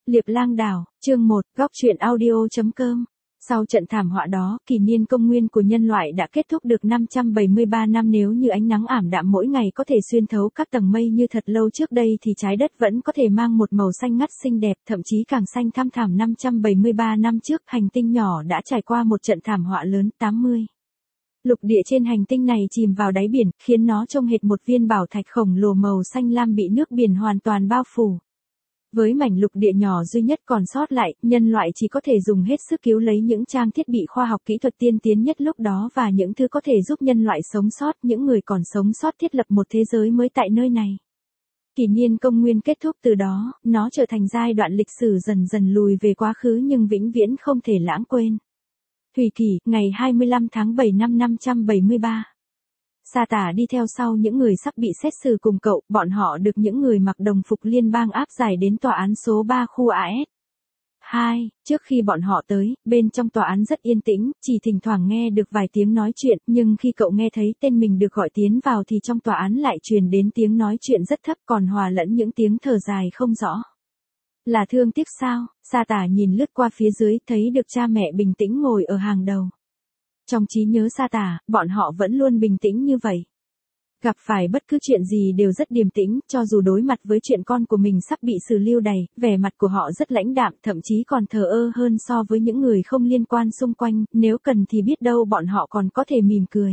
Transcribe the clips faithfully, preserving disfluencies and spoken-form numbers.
Liệp Lang Đảo, chương một, góc truyện audio.com. Sau trận thảm họa đó, kỷ niên công nguyên của nhân loại đã kết thúc được năm trăm bảy mươi ba năm. Nếu như ánh nắng ảm đạm mỗi ngày có thể xuyên thấu các tầng mây như thật lâu trước đây thì trái đất vẫn có thể mang một màu xanh ngắt xinh đẹp, thậm chí càng xanh thăm thẳm. Năm trăm bảy mươi ba năm trước, hành tinh nhỏ đã trải qua một trận thảm họa lớn. tám mươi Lục địa trên hành tinh này chìm vào đáy biển, khiến nó trông hệt một viên bảo thạch khổng lồ màu xanh lam bị nước biển hoàn toàn bao phủ. Với mảnh lục địa nhỏ duy nhất còn sót lại, nhân loại chỉ có thể dùng hết sức cứu lấy những trang thiết bị khoa học kỹ thuật tiên tiến nhất lúc đó và những thứ có thể giúp nhân loại sống sót. Những người còn sống sót thiết lập một thế giới mới tại nơi này. Kỷ niên công nguyên kết thúc từ đó, nó trở thành giai đoạn lịch sử dần dần lùi về quá khứ nhưng vĩnh viễn không thể lãng quên. Thủy Kỷ, ngày hai mươi lăm tháng bảy năm năm trăm bảy mươi ba. Sa Tả đi theo sau những người sắp bị xét xử cùng cậu, bọn họ được những người mặc đồng phục liên bang áp giải đến tòa án số ba khu a ét hai. Trước khi bọn họ tới, bên trong tòa án rất yên tĩnh, chỉ thỉnh thoảng nghe được vài tiếng nói chuyện, nhưng khi cậu nghe thấy tên mình được gọi tiến vào thì trong tòa án lại truyền đến tiếng nói chuyện rất thấp còn hòa lẫn những tiếng thở dài không rõ. Là thương tiếc sao? Sa Tả nhìn lướt qua phía dưới, thấy được cha mẹ bình tĩnh ngồi ở hàng đầu. Trong trí nhớ Sa Tả, bọn họ vẫn luôn bình tĩnh như vậy. Gặp phải bất cứ chuyện gì đều rất điềm tĩnh, cho dù đối mặt với chuyện con của mình sắp bị xử lưu đày, vẻ mặt của họ rất lãnh đạm, thậm chí còn thờ ơ hơn so với những người không liên quan xung quanh, nếu cần thì biết đâu bọn họ còn có thể mỉm cười.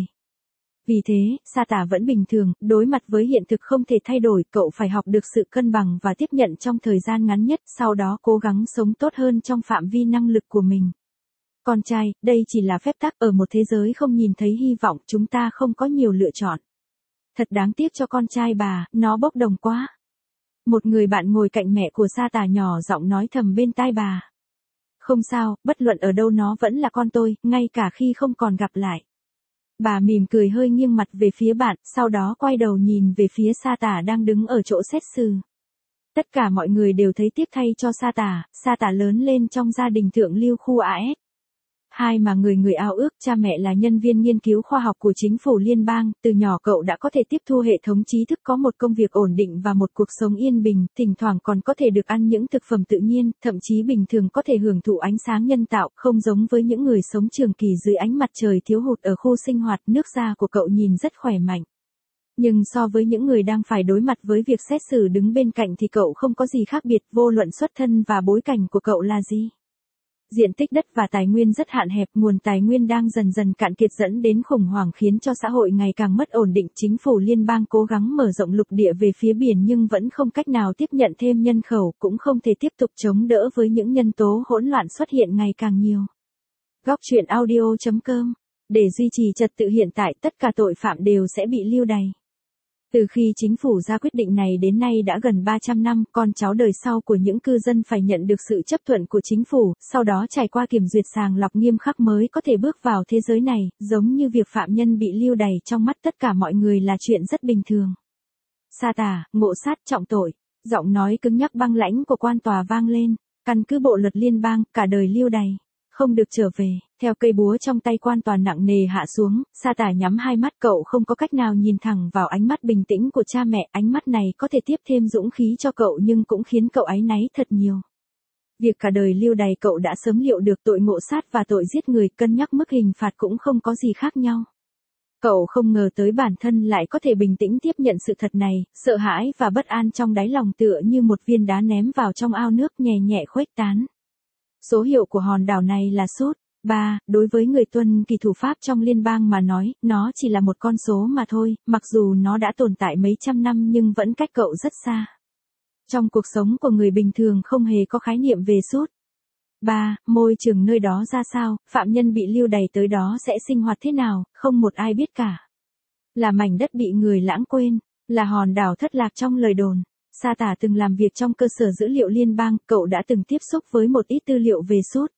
Vì thế, Sa Tả vẫn bình thường, đối mặt với hiện thực không thể thay đổi, cậu phải học được sự cân bằng và tiếp nhận trong thời gian ngắn nhất, sau đó cố gắng sống tốt hơn trong phạm vi năng lực của mình. Con trai, đây chỉ là phép tắc, ở một thế giới không nhìn thấy hy vọng, chúng ta không có nhiều lựa chọn. Thật đáng tiếc cho con trai bà, nó bốc đồng quá. Một người bạn ngồi cạnh mẹ của Sa Tả nhỏ giọng nói thầm bên tai bà. Không sao, bất luận ở đâu nó vẫn là con tôi, ngay cả khi không còn gặp lại. Bà mỉm cười hơi nghiêng mặt về phía bạn, sau đó quay đầu nhìn về phía Sa Tả đang đứng ở chỗ xét xử. Tất cả mọi người đều thấy tiếc thay cho Sa Tả. Sa Tả lớn lên trong gia đình thượng lưu khu a ét hai mà người người ao ước, cha mẹ là nhân viên nghiên cứu khoa học của chính phủ liên bang, từ nhỏ cậu đã có thể tiếp thu hệ thống trí thức, có một công việc ổn định và một cuộc sống yên bình, thỉnh thoảng còn có thể được ăn những thực phẩm tự nhiên, thậm chí bình thường có thể hưởng thụ ánh sáng nhân tạo, không giống với những người sống trường kỳ dưới ánh mặt trời thiếu hụt ở khu sinh hoạt. Nước da của cậu nhìn rất khỏe mạnh. Nhưng so với những người đang phải đối mặt với việc xét xử đứng bên cạnh thì cậu không có gì khác biệt, vô luận xuất thân và bối cảnh của cậu là gì. Diện tích đất và tài nguyên rất hạn hẹp, nguồn tài nguyên đang dần dần cạn kiệt dẫn đến khủng hoảng khiến cho xã hội ngày càng mất ổn định. Chính phủ liên bang cố gắng mở rộng lục địa về phía biển nhưng vẫn không cách nào tiếp nhận thêm nhân khẩu, cũng không thể tiếp tục chống đỡ với những nhân tố hỗn loạn xuất hiện ngày càng nhiều. Góc truyện audio.com. Để duy trì trật tự hiện tại, tất cả tội phạm đều sẽ bị lưu đày. Từ khi chính phủ ra quyết định này đến nay đã gần ba trăm năm, con cháu đời sau của những cư dân phải nhận được sự chấp thuận của chính phủ, sau đó trải qua kiểm duyệt sàng lọc nghiêm khắc mới có thể bước vào thế giới này, giống như việc phạm nhân bị lưu đày trong mắt tất cả mọi người là chuyện rất bình thường. Sa Tả, ngộ sát trọng tội. Giọng nói cứng nhắc băng lãnh của quan tòa vang lên. Căn cứ bộ luật liên bang, cả đời lưu đày, không được trở về. Theo cây búa trong tay quan tòa nặng nề hạ xuống, Sa Tả nhắm hai mắt, cậu không có cách nào nhìn thẳng vào ánh mắt bình tĩnh của cha mẹ. Ánh mắt này có thể tiếp thêm dũng khí cho cậu nhưng cũng khiến cậu áy náy thật nhiều. Việc cả đời lưu đày cậu đã sớm liệu được, tội ngộ sát và tội giết người, cân nhắc mức hình phạt cũng không có gì khác nhau. Cậu không ngờ tới bản thân lại có thể bình tĩnh tiếp nhận sự thật này, sợ hãi và bất an trong đáy lòng tựa như một viên đá ném vào trong ao nước nhẹ nhẹ khuếch tán. Số hiệu của hòn đảo này là Sút ba, đối với người tuân kỳ thủ pháp trong liên bang mà nói, nó chỉ là một con số mà thôi, mặc dù nó đã tồn tại mấy trăm năm nhưng vẫn cách cậu rất xa. Trong cuộc sống của người bình thường không hề có khái niệm về Sút ba, môi trường nơi đó ra sao, phạm nhân bị lưu đày tới đó sẽ sinh hoạt thế nào, không một ai biết cả. Là mảnh đất bị người lãng quên, là hòn đảo thất lạc trong lời đồn. Sa Tả từng làm việc trong cơ sở dữ liệu liên bang, cậu đã từng tiếp xúc với một ít tư liệu về Sút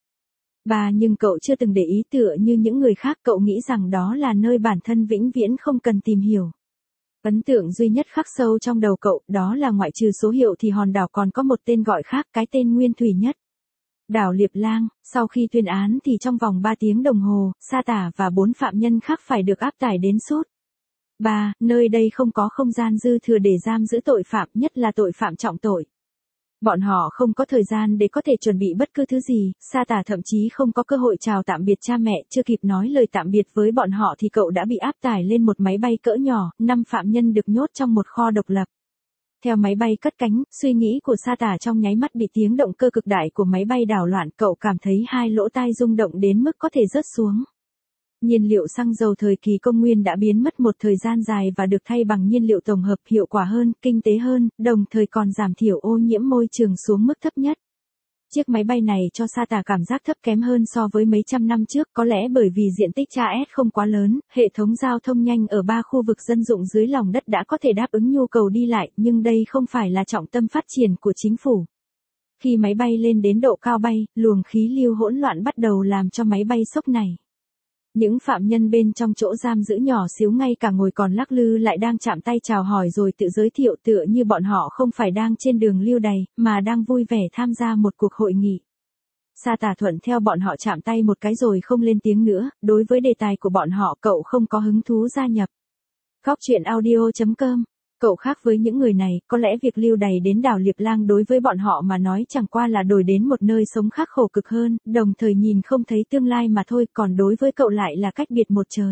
ba nhưng cậu chưa từng để ý tựa như những người khác, cậu nghĩ rằng đó là nơi bản thân vĩnh viễn không cần tìm hiểu. Ấn tượng duy nhất khắc sâu trong đầu cậu, đó là ngoại trừ số hiệu thì hòn đảo còn có một tên gọi khác, cái tên nguyên thủy nhất. Đảo Liệp Lang. Sau khi tuyên án thì trong vòng ba tiếng đồng hồ, Sa Tả và bốn phạm nhân khác phải được áp tải đến Sút ba, nơi đây không có không gian dư thừa để giam giữ tội phạm, nhất là tội phạm trọng tội. Bọn họ không có thời gian để có thể chuẩn bị bất cứ thứ gì, Sa Tà thậm chí không có cơ hội chào tạm biệt cha mẹ, chưa kịp nói lời tạm biệt với bọn họ thì cậu đã bị áp tải lên một máy bay cỡ nhỏ, năm phạm nhân được nhốt trong một kho độc lập. Theo máy bay cất cánh, suy nghĩ của Sa Tà trong nháy mắt bị tiếng động cơ cực đại của máy bay đảo loạn, cậu cảm thấy hai lỗ tai rung động đến mức có thể rớt xuống. Nhiên liệu xăng dầu thời kỳ công nguyên đã biến mất một thời gian dài và được thay bằng nhiên liệu tổng hợp hiệu quả hơn, kinh tế hơn, đồng thời còn giảm thiểu ô nhiễm môi trường xuống mức thấp nhất. Chiếc máy bay này cho Sa Tà cảm giác thấp kém hơn so với mấy trăm năm trước, có lẽ bởi vì diện tích a ét không quá lớn, hệ thống giao thông nhanh ở ba khu vực dân dụng dưới lòng đất đã có thể đáp ứng nhu cầu đi lại, nhưng đây không phải là trọng tâm phát triển của chính phủ. Khi máy bay lên đến độ cao bay, luồng khí lưu hỗn loạn bắt đầu làm cho máy bay sốc này. Những phạm nhân bên trong chỗ giam giữ nhỏ xíu ngay cả ngồi còn lắc lư lại đang chạm tay chào hỏi rồi tự giới thiệu tựa như bọn họ không phải đang trên đường lưu đày, mà đang vui vẻ tham gia một cuộc hội nghị. Sa Tà thuận theo bọn họ chạm tay một cái rồi không lên tiếng nữa, đối với đề tài của bọn họ cậu không có hứng thú gia nhập. Góc truyện audio chấm com. Cậu khác với những người này, có lẽ việc lưu đày đến đảo Liệp Lang đối với bọn họ mà nói chẳng qua là đổi đến một nơi sống khắc khổ cực hơn, đồng thời nhìn không thấy tương lai mà thôi, còn đối với cậu lại là cách biệt một trời.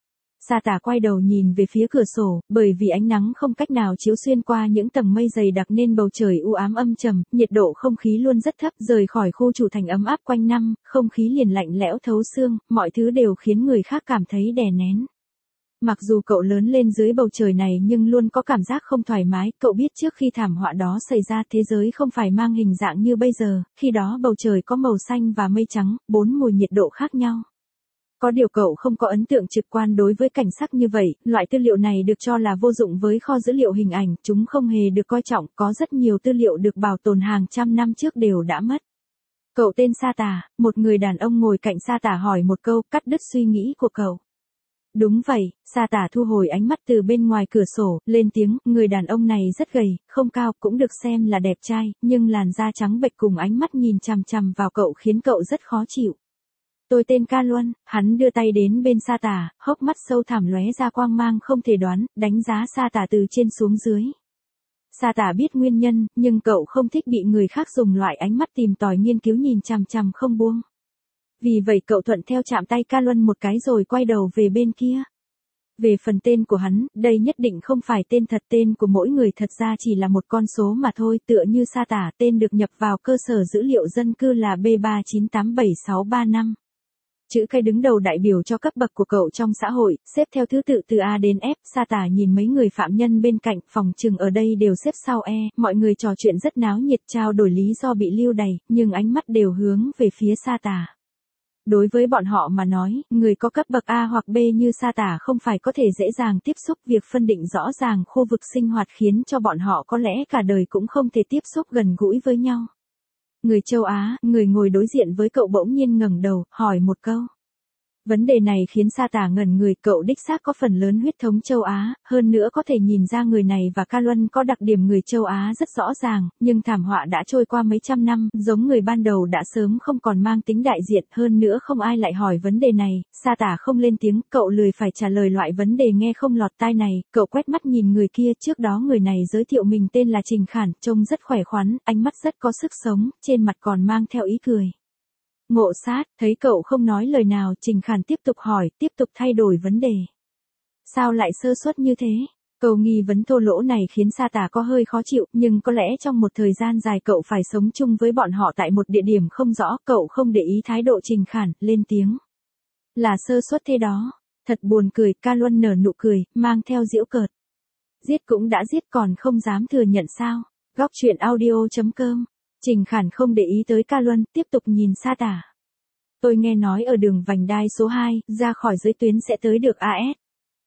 Sa Tà quay đầu nhìn về phía cửa sổ, bởi vì ánh nắng không cách nào chiếu xuyên qua những tầng mây dày đặc nên bầu trời u ám âm trầm, nhiệt độ không khí luôn rất thấp, rời khỏi khu chủ thành ấm áp quanh năm, không khí liền lạnh lẽo thấu xương, mọi thứ đều khiến người khác cảm thấy đè nén. Mặc dù cậu lớn lên dưới bầu trời này nhưng luôn có cảm giác không thoải mái, cậu biết trước khi thảm họa đó xảy ra thế giới không phải mang hình dạng như bây giờ, khi đó bầu trời có màu xanh và mây trắng, bốn mùi nhiệt độ khác nhau. Có điều cậu không có ấn tượng trực quan đối với cảnh sắc như vậy, loại tư liệu này được cho là vô dụng với kho dữ liệu hình ảnh, chúng không hề được coi trọng, có rất nhiều tư liệu được bảo tồn hàng trăm năm trước đều đã mất. Cậu tên Sa Tà, một người đàn ông ngồi cạnh Sa Tà hỏi một câu, cắt đứt suy nghĩ của cậu. Đúng vậy, Sa Tà thu hồi ánh mắt từ bên ngoài cửa sổ, lên tiếng, người đàn ông này rất gầy, không cao, cũng được xem là đẹp trai, nhưng làn da trắng bệch cùng ánh mắt nhìn chằm chằm vào cậu khiến cậu rất khó chịu. Tôi tên Ca Luân, hắn đưa tay đến bên Sa Tà, hốc mắt sâu thẳm lóe ra quang mang không thể đoán, đánh giá Sa Tà từ trên xuống dưới. Sa Tà biết nguyên nhân, nhưng cậu không thích bị người khác dùng loại ánh mắt tìm tòi nghiên cứu nhìn chằm chằm không buông. Vì vậy cậu thuận theo chạm tay Ca Luân một cái rồi quay đầu về bên kia. Về phần tên của hắn, đây nhất định không phải tên thật, tên của mỗi người thật ra chỉ là một con số mà thôi, tựa như Sa Tà, tên được nhập vào cơ sở dữ liệu dân cư là B ba chín tám bảy sáu ba năm. Chữ cái đứng đầu đại biểu cho cấp bậc của cậu trong xã hội, xếp theo thứ tự từ A đến F. Sa Tà nhìn mấy người phạm nhân bên cạnh, phòng trừng ở đây đều xếp sau E, mọi người trò chuyện rất náo nhiệt trao đổi lý do bị lưu đày, nhưng ánh mắt đều hướng về phía Sa Tà. Đối với bọn họ mà nói, người có cấp bậc A hoặc B như Sa Tà không phải có thể dễ dàng tiếp xúc, việc phân định rõ ràng khu vực sinh hoạt khiến cho bọn họ có lẽ cả đời cũng không thể tiếp xúc gần gũi với nhau. Người châu Á, người ngồi đối diện với cậu bỗng nhiên ngẩng đầu, hỏi một câu. Vấn đề này khiến Sa Tà ngẩn người, cậu đích xác có phần lớn huyết thống châu Á, hơn nữa có thể nhìn ra người này và Ca Luân có đặc điểm người châu Á rất rõ ràng, nhưng thảm họa đã trôi qua mấy trăm năm, giống người ban đầu đã sớm không còn mang tính đại diện, hơn nữa không ai lại hỏi vấn đề này. Sa Tà không lên tiếng, cậu lười phải trả lời loại vấn đề nghe không lọt tai này, cậu quét mắt nhìn người kia, trước đó người này giới thiệu mình tên là Trình Khản, trông rất khỏe khoắn, ánh mắt rất có sức sống, trên mặt còn mang theo ý cười. Ngộ sát, thấy cậu không nói lời nào, Trình Khản tiếp tục hỏi, tiếp tục thay đổi vấn đề. Sao lại sơ suất như thế? Câu nghi vấn thô lỗ này khiến Sa Tà có hơi khó chịu, nhưng có lẽ trong một thời gian dài cậu phải sống chung với bọn họ tại một địa điểm không rõ, cậu không để ý thái độ Trình Khản, lên tiếng. Là sơ suất thế đó. Thật buồn cười, Ca Luân nở nụ cười, mang theo giễu cợt. Giết cũng đã giết còn không dám thừa nhận sao? Góc truyện audio chấm com. Trình Khản không để ý tới Ca Luân, tiếp tục nhìn Sa Tà. Tôi nghe nói ở đường vành đai số hai, ra khỏi giới tuyến sẽ tới được a ét.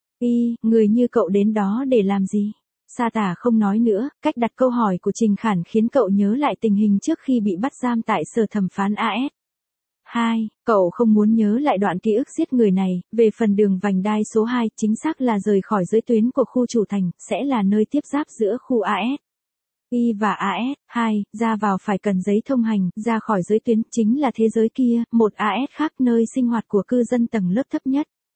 Y, người như cậu đến đó để làm gì? Sa Tà không nói nữa, cách đặt câu hỏi của Trình Khản khiến cậu nhớ lại tình hình trước khi bị bắt giam tại sở thẩm phán a ét. hai. Cậu không muốn nhớ lại đoạn ký ức giết người này, về phần đường vành đai số hai, chính xác là rời khỏi giới tuyến của khu chủ thành, sẽ là nơi tiếp giáp giữa khu a ét. Y và a ét, hai, ra vào phải cần giấy thông hành, ra khỏi giới tuyến, chính là thế giới kia, một a ét khác nơi sinh hoạt của cư dân tầng lớp thấp nhất.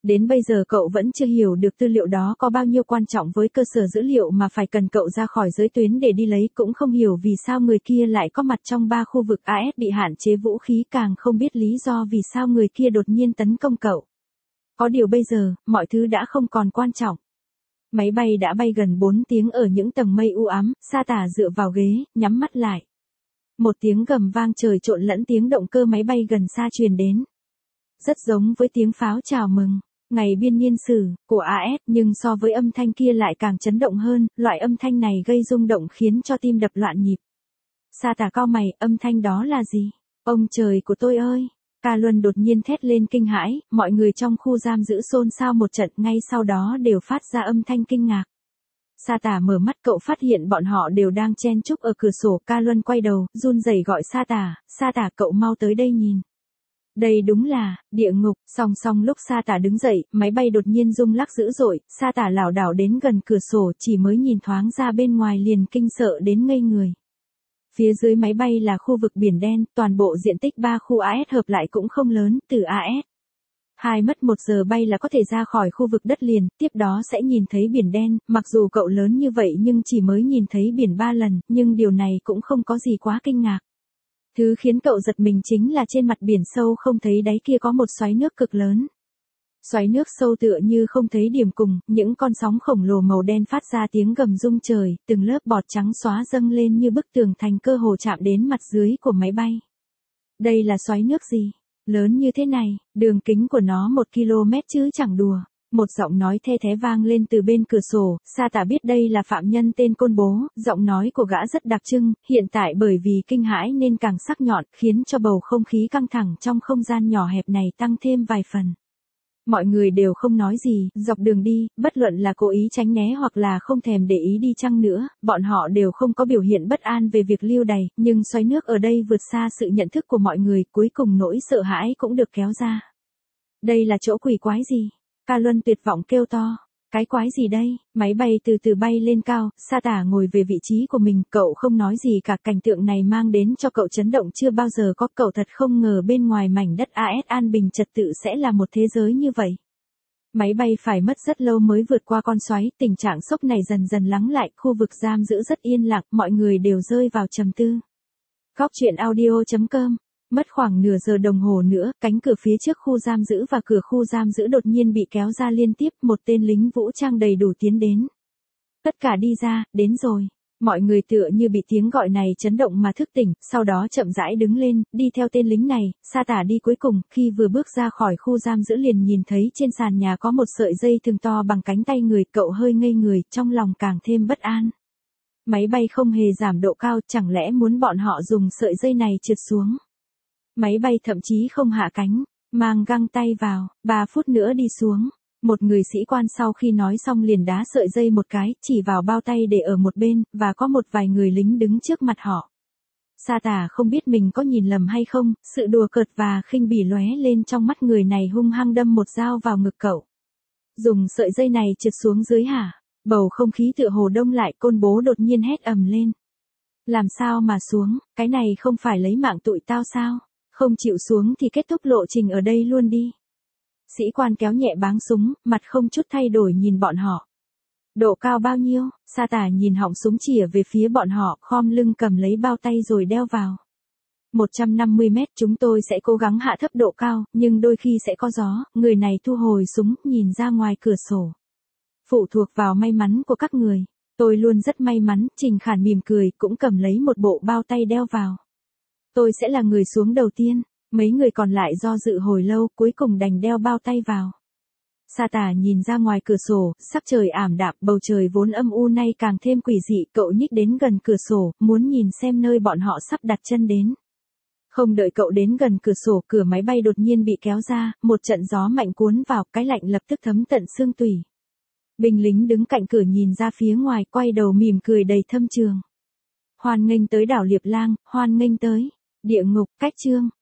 Đến bây giờ cậu vẫn chưa hiểu được tư liệu đó có bao nhiêu quan trọng với cơ sở dữ liệu mà phải cần cậu ra khỏi giới tuyến để đi lấy, cũng không hiểu vì sao người kia lại có mặt trong ba khu vực a ét bị hạn chế vũ khí, càng không biết lý do vì sao người kia đột nhiên tấn công cậu. Có điều bây giờ, mọi thứ đã không còn quan trọng. Máy bay đã bay gần bốn tiếng ở những tầng mây u ám, Sa Tả dựa vào ghế, nhắm mắt lại. Một tiếng gầm vang trời trộn lẫn tiếng động cơ máy bay gần xa truyền đến. Rất giống với tiếng pháo chào mừng ngày biên niên sử của a ét, nhưng so với âm thanh kia lại càng chấn động hơn, loại âm thanh này gây rung động khiến cho tim đập loạn nhịp. Sa Tả cau mày, âm thanh đó là gì? Ông trời của tôi ơi! Ca Luân đột nhiên thét lên kinh hãi, mọi người trong khu giam giữ xôn xao một trận, ngay sau đó đều phát ra âm thanh kinh ngạc. Sa Tả mở mắt, cậu phát hiện bọn họ đều đang chen chúc ở cửa sổ. Ca Luân quay đầu, run rẩy gọi Sa Tả, Sa Tả cậu mau tới đây nhìn. Đây đúng là địa ngục. Song song lúc Sa Tả đứng dậy, máy bay đột nhiên rung lắc dữ dội, Sa Tả lảo đảo đến gần cửa sổ, chỉ mới nhìn thoáng ra bên ngoài liền kinh sợ đến ngây người. Phía dưới máy bay là khu vực biển đen, toàn bộ diện tích ba khu a ét hợp lại cũng không lớn, từ a ét hai mất một giờ bay là có thể ra khỏi khu vực đất liền, tiếp đó sẽ nhìn thấy biển đen. Mặc dù cậu lớn như vậy nhưng chỉ mới nhìn thấy biển ba lần, nhưng điều này cũng không có gì quá kinh ngạc. Thứ khiến cậu giật mình chính là trên mặt biển sâu không thấy đáy kia có một xoáy nước cực lớn. Xoáy nước sâu tựa như không thấy điểm cùng, những con sóng khổng lồ màu đen phát ra tiếng gầm rung trời, từng lớp bọt trắng xóa dâng lên như bức tường thành, cơ hồ chạm đến mặt dưới của máy bay. Đây là xoáy nước gì? Lớn như thế này, đường kính của nó một ki lô mét chứ chẳng đùa. Một giọng nói the thé vang lên từ bên cửa sổ. Sa Tả biết đây là phạm nhân tên Côn Bố, giọng nói của gã rất đặc trưng, hiện tại bởi vì kinh hãi nên càng sắc nhọn, khiến cho bầu không khí căng thẳng trong không gian nhỏ hẹp này tăng thêm vài phần. Mọi người đều không nói gì, dọc đường đi, bất luận là cố ý tránh né hoặc là không thèm để ý đi chăng nữa, bọn họ đều không có biểu hiện bất an về việc lưu đày, nhưng xoáy nước ở đây vượt xa sự nhận thức của mọi người, cuối cùng nỗi sợ hãi cũng được kéo ra. Đây là chỗ quỷ quái gì? Ca Luân tuyệt vọng kêu to. Cái quái gì đây? Máy bay từ từ bay lên cao, Sa Tả ngồi về vị trí của mình, cậu không nói gì cả. Cảnh tượng này mang đến cho cậu chấn động chưa bao giờ có, cậu thật không ngờ bên ngoài mảnh đất a ét an bình trật tự sẽ là một thế giới như vậy. Máy bay phải mất rất lâu mới vượt qua con xoáy, tình trạng sốc này dần dần lắng lại, khu vực giam giữ rất yên lặng, mọi người đều rơi vào trầm tư. Góc truyện audio chấm com. Mất khoảng nửa giờ đồng hồ nữa, cánh cửa phía trước khu giam giữ và cửa khu giam giữ đột nhiên bị kéo ra liên tiếp, một tên lính vũ trang đầy đủ tiến đến. Tất cả đi ra, đến rồi. Mọi người tựa như bị tiếng gọi này chấn động mà thức tỉnh, sau đó chậm rãi đứng lên, đi theo tên lính này. Sa Tả đi cuối cùng, khi vừa bước ra khỏi khu giam giữ liền nhìn thấy trên sàn nhà có một sợi dây thừng to bằng cánh tay người, cậu hơi ngây người, trong lòng càng thêm bất an. Máy bay không hề giảm độ cao, chẳng lẽ muốn bọn họ dùng sợi dây này trượt xuống? Máy bay thậm chí không hạ cánh, mang găng tay vào, ba phút nữa đi xuống. Một người sĩ quan sau khi nói xong liền đá sợi dây một cái, chỉ vào bao tay để ở một bên, và có một vài người lính đứng trước mặt họ. Sa Tả không biết mình có nhìn lầm hay không, sự đùa cợt và khinh bỉ lóe lên trong mắt người này, hung hăng đâm một dao vào ngực cậu. Dùng sợi dây này trượt xuống dưới hả? Bầu không khí tựa hồ đông lại, Côn Bố đột nhiên hét ầm lên. Làm sao mà xuống, cái này không phải lấy mạng tụi tao sao? Không chịu xuống thì kết thúc lộ trình ở đây luôn đi. Sĩ quan kéo nhẹ báng súng, mặt không chút thay đổi nhìn bọn họ. Độ cao bao nhiêu? Sa Tả nhìn họng súng chĩa về phía bọn họ, khom lưng cầm lấy bao tay rồi đeo vào. một trăm năm mươi mét, chúng tôi sẽ cố gắng hạ thấp độ cao, nhưng đôi khi sẽ có gió. Người này thu hồi súng, nhìn ra ngoài cửa sổ. Phụ thuộc vào may mắn của các người. Tôi luôn rất may mắn, Trình Khản mỉm cười, cũng cầm lấy một bộ bao tay đeo vào. Tôi sẽ là người xuống đầu tiên, mấy người còn lại do dự hồi lâu, cuối cùng đành đeo bao tay vào. Sa Tả nhìn ra ngoài cửa sổ, sắc trời ảm đạm, bầu trời vốn âm u nay càng thêm quỷ dị, cậu nhích đến gần cửa sổ, muốn nhìn xem nơi bọn họ sắp đặt chân đến. Không đợi cậu đến gần cửa sổ, cửa máy bay đột nhiên bị kéo ra, một trận gió mạnh cuốn vào, cái lạnh lập tức thấm tận xương tủy. Binh lính đứng cạnh cửa nhìn ra phía ngoài, quay đầu mỉm cười đầy thâm trường. Hoan nghênh tới đảo Liệp Lang, hoan nghênh tới địa ngục. Cách chương